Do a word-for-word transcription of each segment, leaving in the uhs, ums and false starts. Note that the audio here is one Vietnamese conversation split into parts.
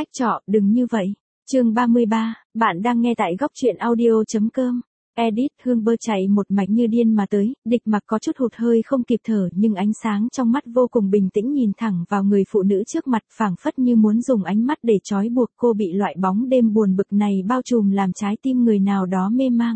Khách trọ, đừng như vậy. Chương ba mươi ba, bạn đang nghe tại góc truyện audio chấm com. Edit, Hương Bơ chạy một mạch như điên mà tới, Địch Mặc có chút hụt hơi không kịp thở, nhưng ánh sáng trong mắt vô cùng bình tĩnh nhìn thẳng vào người phụ nữ trước mặt, phảng phất như muốn dùng ánh mắt để trói buộc cô bị loại bóng đêm buồn bực này bao trùm làm trái tim người nào đó mê mang.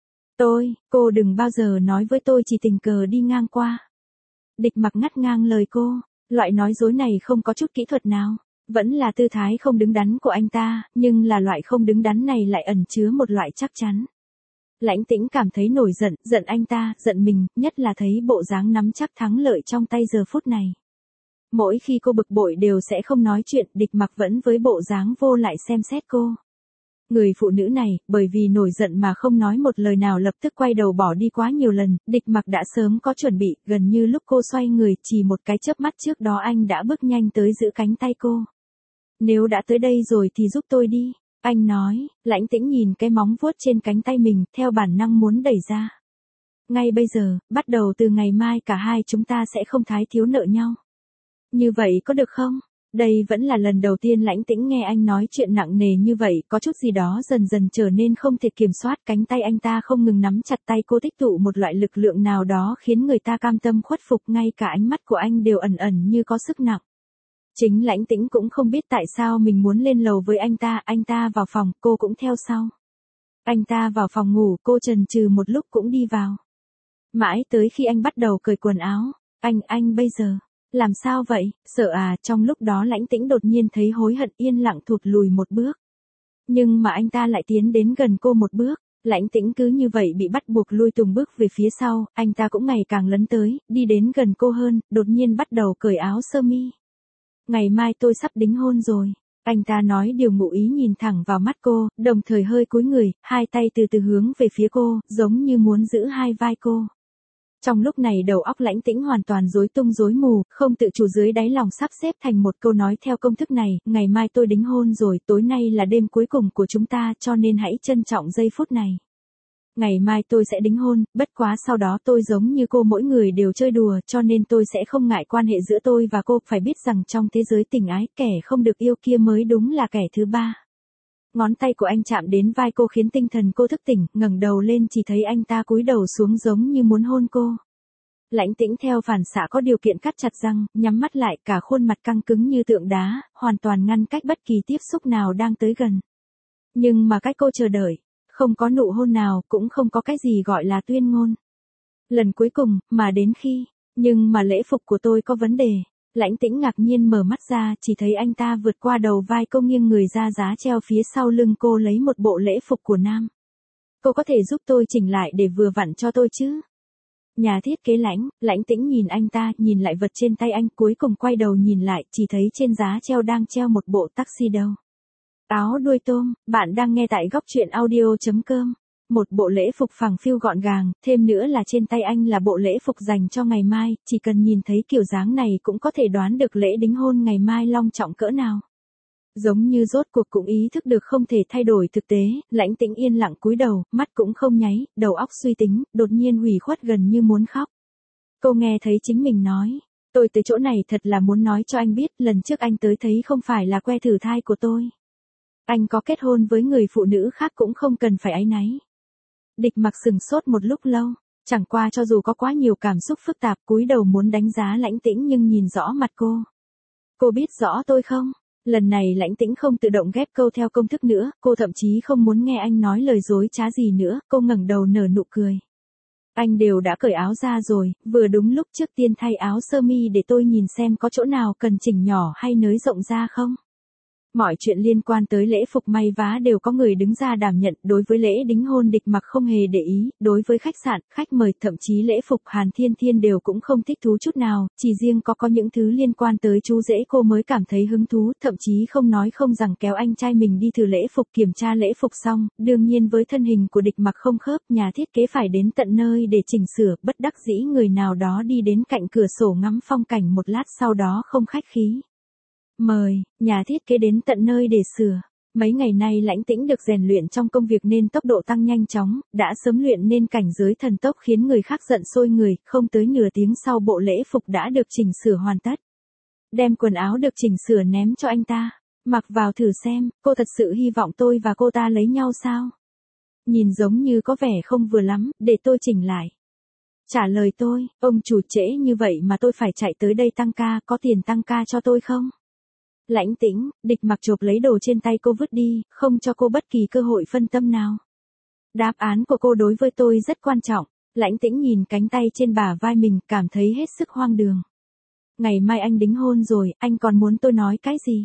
Tôi, cô đừng bao giờ nói với tôi chỉ tình cờ đi ngang qua. Địch Mặc ngắt ngang lời cô, loại nói dối này không có chút kỹ thuật nào. Vẫn là tư thái không đứng đắn của anh ta, nhưng là loại không đứng đắn này lại ẩn chứa một loại chắc chắn. Lãnh Tĩnh cảm thấy nổi giận, giận anh ta, giận mình, nhất là thấy bộ dáng nắm chắc thắng lợi trong tay giờ phút này. Mỗi khi cô bực bội đều sẽ không nói chuyện, Địch Mặc vẫn với bộ dáng vô lại xem xét cô. Người phụ nữ này, bởi vì nổi giận mà không nói một lời nào lập tức quay đầu bỏ đi quá nhiều lần, Địch Mặc đã sớm có chuẩn bị, gần như lúc cô xoay người, chỉ một cái chớp mắt trước đó anh đã bước nhanh tới giữ cánh tay cô. Nếu đã tới đây rồi thì giúp tôi đi, anh nói. Lãnh Tĩnh nhìn cái móng vuốt trên cánh tay mình, theo bản năng muốn đẩy ra. Ngay bây giờ, bắt đầu từ ngày mai cả hai chúng ta sẽ không thái thiếu nợ nhau. Như vậy có được không? Đây vẫn là lần đầu tiên Lãnh Tĩnh nghe anh nói chuyện nặng nề như vậy, có chút gì đó dần dần trở nên không thể kiểm soát, cánh tay anh ta không ngừng nắm chặt tay cô, tích tụ một loại lực lượng nào đó khiến người ta cam tâm khuất phục, ngay cả ánh mắt của anh đều ẩn ẩn như có sức nặng. Chính Lãnh Tĩnh cũng không biết tại sao mình muốn lên lầu với anh ta, anh ta vào phòng, cô cũng theo sau. Anh ta vào phòng ngủ, cô chần chừ một lúc cũng đi vào. Mãi tới khi anh bắt đầu cởi quần áo, anh, anh bây giờ, làm sao vậy, sợ à, trong lúc đó Lãnh Tĩnh đột nhiên thấy hối hận, yên lặng thụt lùi một bước. Nhưng mà anh ta lại tiến đến gần cô một bước, Lãnh Tĩnh cứ như vậy bị bắt buộc lui từng bước về phía sau, anh ta cũng ngày càng lấn tới, đi đến gần cô hơn, đột nhiên bắt đầu cởi áo sơ mi. Ngày mai tôi sắp đính hôn rồi. Anh ta nói điều ngụ ý nhìn thẳng vào mắt cô, đồng thời hơi cúi người, hai tay từ từ hướng về phía cô, giống như muốn giữ hai vai cô. Trong lúc này đầu óc Lãnh Tĩnh hoàn toàn rối tung rối mù, không tự chủ dưới đáy lòng sắp xếp thành một câu nói theo công thức này, ngày mai tôi đính hôn rồi, tối nay là đêm cuối cùng của chúng ta cho nên hãy trân trọng giây phút này. Ngày mai tôi sẽ đính hôn, bất quá sau đó tôi giống như cô mỗi người đều chơi đùa cho nên tôi sẽ không ngại quan hệ giữa tôi và cô, phải biết rằng trong thế giới tình ái kẻ không được yêu kia mới đúng là kẻ thứ ba. Ngón tay của anh chạm đến vai cô khiến tinh thần cô thức tỉnh, ngẩng đầu lên chỉ thấy anh ta cúi đầu xuống giống như muốn hôn cô. Lãnh Tĩnh theo phản xạ có điều kiện cắt chặt răng, nhắm mắt lại, cả khuôn mặt căng cứng như tượng đá, hoàn toàn ngăn cách bất kỳ tiếp xúc nào đang tới gần. Nhưng mà cách cô chờ đợi, không có nụ hôn nào, cũng không có cái gì gọi là tuyên ngôn. Lần cuối cùng, mà đến khi, nhưng mà lễ phục của tôi có vấn đề. Lãnh Tĩnh ngạc nhiên mở mắt ra, chỉ thấy anh ta vượt qua đầu vai cô nghiêng người ra giá treo phía sau lưng cô lấy một bộ lễ phục của nam. Cô có thể giúp tôi chỉnh lại để vừa vặn cho tôi chứ? Nhà thiết kế Lãnh, Lãnh Tĩnh nhìn anh ta, nhìn lại vật trên tay anh, cuối cùng quay đầu nhìn lại, chỉ thấy trên giá treo đang treo một bộ tuxedo. Áo đuôi tôm, bạn đang nghe tại góc truyện audio chấm com. Một bộ lễ phục phẳng phiu gọn gàng, thêm nữa là trên tay anh là bộ lễ phục dành cho ngày mai, chỉ cần nhìn thấy kiểu dáng này cũng có thể đoán được lễ đính hôn ngày mai long trọng cỡ nào. Giống như rốt cuộc cũng ý thức được không thể thay đổi thực tế, Lãnh Tĩnh yên lặng cúi đầu, mắt cũng không nháy, đầu óc suy tính, đột nhiên ủy khuất gần như muốn khóc. Cô nghe thấy chính mình nói, tôi tới chỗ này thật là muốn nói cho anh biết, lần trước anh tới thấy không phải là que thử thai của tôi. Anh có kết hôn với người phụ nữ khác cũng không cần phải áy náy. Địch Mặc sừng sốt một lúc lâu, chẳng qua cho dù có quá nhiều cảm xúc phức tạp, cúi đầu muốn đánh giá Lãnh Tĩnh nhưng nhìn rõ mặt cô. Cô biết rõ tôi không? Lần này Lãnh Tĩnh không tự động ghép câu theo công thức nữa, cô thậm chí không muốn nghe anh nói lời dối trá gì nữa, cô ngẩng đầu nở nụ cười. Anh đều đã cởi áo ra rồi, vừa đúng lúc trước tiên thay áo sơ mi để tôi nhìn xem có chỗ nào cần chỉnh nhỏ hay nới rộng ra không. Mọi chuyện liên quan tới lễ phục may vá đều có người đứng ra đảm nhận, đối với lễ đính hôn Địch Mặc không hề để ý, đối với khách sạn, khách mời, thậm chí lễ phục Hàn Thiên Thiên đều cũng không thích thú chút nào, chỉ riêng có có những thứ liên quan tới chú rể cô mới cảm thấy hứng thú, thậm chí không nói không rằng kéo anh trai mình đi thử lễ phục, kiểm tra lễ phục xong, đương nhiên với thân hình của Địch Mặc không khớp, nhà thiết kế phải đến tận nơi để chỉnh sửa, bất đắc dĩ người nào đó đi đến cạnh cửa sổ ngắm phong cảnh một lát sau đó không khách khí. Mời, nhà thiết kế đến tận nơi để sửa. Mấy ngày nay Lãnh Tĩnh được rèn luyện trong công việc nên tốc độ tăng nhanh chóng, đã sớm luyện nên cảnh giới thần tốc khiến người khác giận sôi người, không tới nửa tiếng sau bộ lễ phục đã được chỉnh sửa hoàn tất. Đem quần áo được chỉnh sửa ném cho anh ta. Mặc vào thử xem, cô thật sự hy vọng tôi và cô ta lấy nhau sao? Nhìn giống như có vẻ không vừa lắm, để tôi chỉnh lại. Trả lời tôi, ông chủ trễ như vậy mà tôi phải chạy tới đây tăng ca, có tiền tăng ca cho tôi không? Lãnh Tĩnh, Địch Mặc chộp lấy đồ trên tay cô vứt đi, không cho cô bất kỳ cơ hội phân tâm nào. Đáp án của cô đối với tôi rất quan trọng. Lãnh Tĩnh nhìn cánh tay trên bả vai mình, cảm thấy hết sức hoang đường. Ngày mai anh đính hôn rồi, anh còn muốn tôi nói cái gì?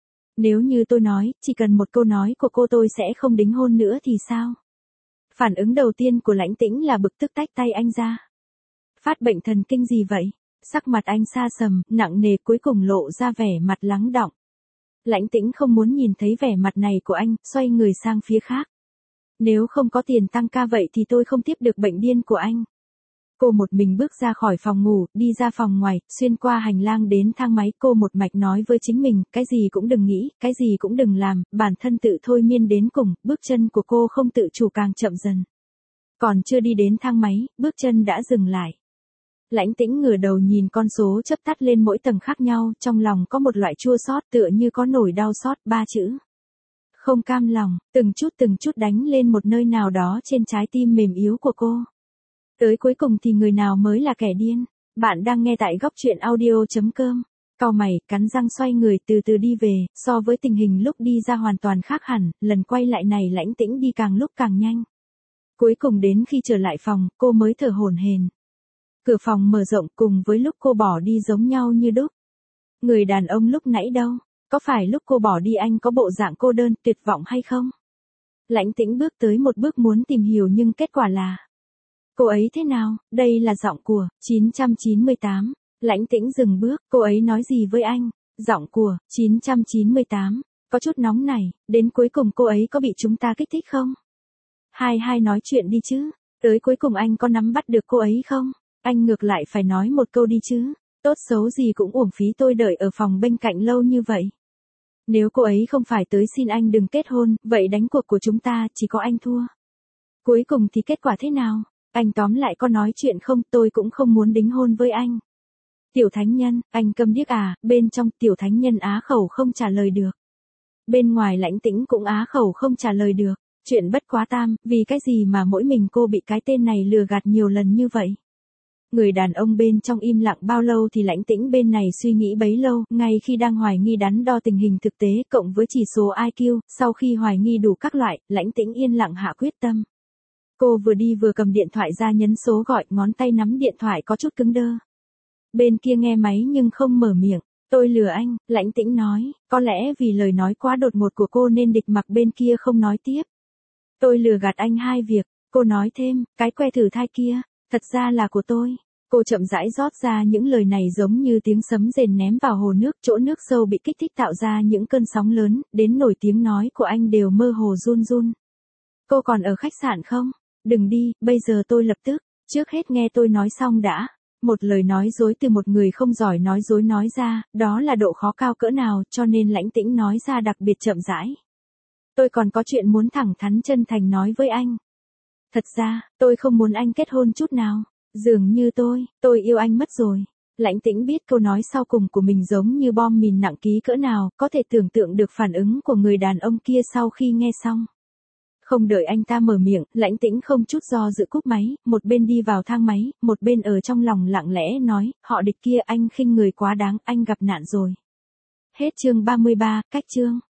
Nếu như tôi nói, chỉ cần một câu nói của cô tôi sẽ không đính hôn nữa thì sao? Phản ứng đầu tiên của Lãnh Tĩnh là bực tức tách tay anh ra. Phát bệnh thần kinh gì vậy? Sắc mặt anh xa sầm, nặng nề, cuối cùng lộ ra vẻ mặt lắng đọng. Lãnh Tĩnh không muốn nhìn thấy vẻ mặt này của anh, xoay người sang phía khác. Nếu không có tiền tăng ca vậy thì tôi không tiếp được bệnh điên của anh. Cô một mình bước ra khỏi phòng ngủ, đi ra phòng ngoài, xuyên qua hành lang đến thang máy. Cô một mạch nói với chính mình, cái gì cũng đừng nghĩ, cái gì cũng đừng làm, bản thân tự thôi miên đến cùng. Bước chân của cô không tự chủ càng chậm dần. Còn chưa đi đến thang máy, bước chân đã dừng lại. Lãnh Tĩnh ngửa đầu nhìn con số chớp tắt lên mỗi tầng khác nhau, trong lòng có một loại chua xót, tựa như có nỗi đau xót, ba chữ. Không cam lòng, từng chút từng chút đánh lên một nơi nào đó trên trái tim mềm yếu của cô. Tới cuối cùng thì người nào mới là kẻ điên? Bạn đang nghe tại góc truyện audio chấm com. Cau mày, cắn răng xoay người từ từ đi về, so với tình hình lúc đi ra hoàn toàn khác hẳn, lần quay lại này Lãnh Tĩnh đi càng lúc càng nhanh. Cuối cùng đến khi trở lại phòng, cô mới thở hổn hển. Cửa phòng mở rộng cùng với lúc cô bỏ đi giống nhau như đúc. Người đàn ông lúc nãy đâu? Có phải lúc cô bỏ đi anh có bộ dạng cô đơn, tuyệt vọng hay không? Lãnh Tĩnh bước tới một bước muốn tìm hiểu nhưng kết quả là... Cô ấy thế nào? Đây là giọng của chín trăm chín mươi tám. Lãnh Tĩnh dừng bước, cô ấy nói gì với anh? Giọng của chín trăm chín mươi tám. Có chút nóng này, đến cuối cùng cô ấy có bị chúng ta kích thích không? Hai hai nói chuyện đi chứ. Tới cuối cùng anh có nắm bắt được cô ấy không? Anh ngược lại phải nói một câu đi chứ. Tốt xấu gì cũng uổng phí tôi đợi ở phòng bên cạnh lâu như vậy. Nếu cô ấy không phải tới xin anh đừng kết hôn, vậy đánh cuộc của chúng ta chỉ có anh thua. Cuối cùng thì kết quả thế nào? Anh tóm lại có nói chuyện không, tôi cũng không muốn đính hôn với anh. Tiểu thánh nhân, anh câm điếc à? Bên trong tiểu thánh nhân á khẩu không trả lời được. Bên ngoài Lãnh Tĩnh cũng á khẩu không trả lời được. Chuyện bất quá tam, vì cái gì mà mỗi mình cô bị cái tên này lừa gạt nhiều lần như vậy? Người đàn ông bên trong im lặng bao lâu thì Lãnh Tĩnh bên này suy nghĩ bấy lâu, ngay khi đang hoài nghi đắn đo tình hình thực tế cộng với chỉ số i kiu, sau khi hoài nghi đủ các loại, Lãnh Tĩnh yên lặng hạ quyết tâm. Cô vừa đi vừa cầm điện thoại ra nhấn số gọi, ngón tay nắm điện thoại có chút cứng đơ. Bên kia nghe máy nhưng không mở miệng. Tôi lừa anh, Lãnh Tĩnh nói, có lẽ vì lời nói quá đột ngột của cô nên Địch Mặc bên kia không nói tiếp. Tôi lừa gạt anh hai việc, cô nói thêm, cái que thử thai kia, thật ra là của tôi. Cô chậm rãi rót ra những lời này giống như tiếng sấm rền ném vào hồ nước, chỗ nước sâu bị kích thích tạo ra những cơn sóng lớn, đến nổi tiếng nói của anh đều mơ hồ run run. Cô còn ở khách sạn không? Đừng đi, bây giờ tôi lập tức, trước hết nghe tôi nói xong đã. Một lời nói dối từ một người không giỏi nói dối nói ra, đó là độ khó cao cỡ nào, cho nên Lãnh Tĩnh nói ra đặc biệt chậm rãi. Tôi còn có chuyện muốn thẳng thắn chân thành nói với anh. Thật ra, tôi không muốn anh kết hôn chút nào. Dường như tôi, tôi yêu anh mất rồi. Lãnh Tĩnh biết câu nói sau cùng của mình giống như bom mìn nặng ký cỡ nào, có thể tưởng tượng được phản ứng của người đàn ông kia sau khi nghe xong. Không đợi anh ta mở miệng, Lãnh Tĩnh không chút do dự cúp máy, một bên đi vào thang máy, một bên ở trong lòng lặng lẽ nói, họ Địch kia anh khinh người quá đáng, anh gặp nạn rồi. Hết chương ba mươi ba, cách chương.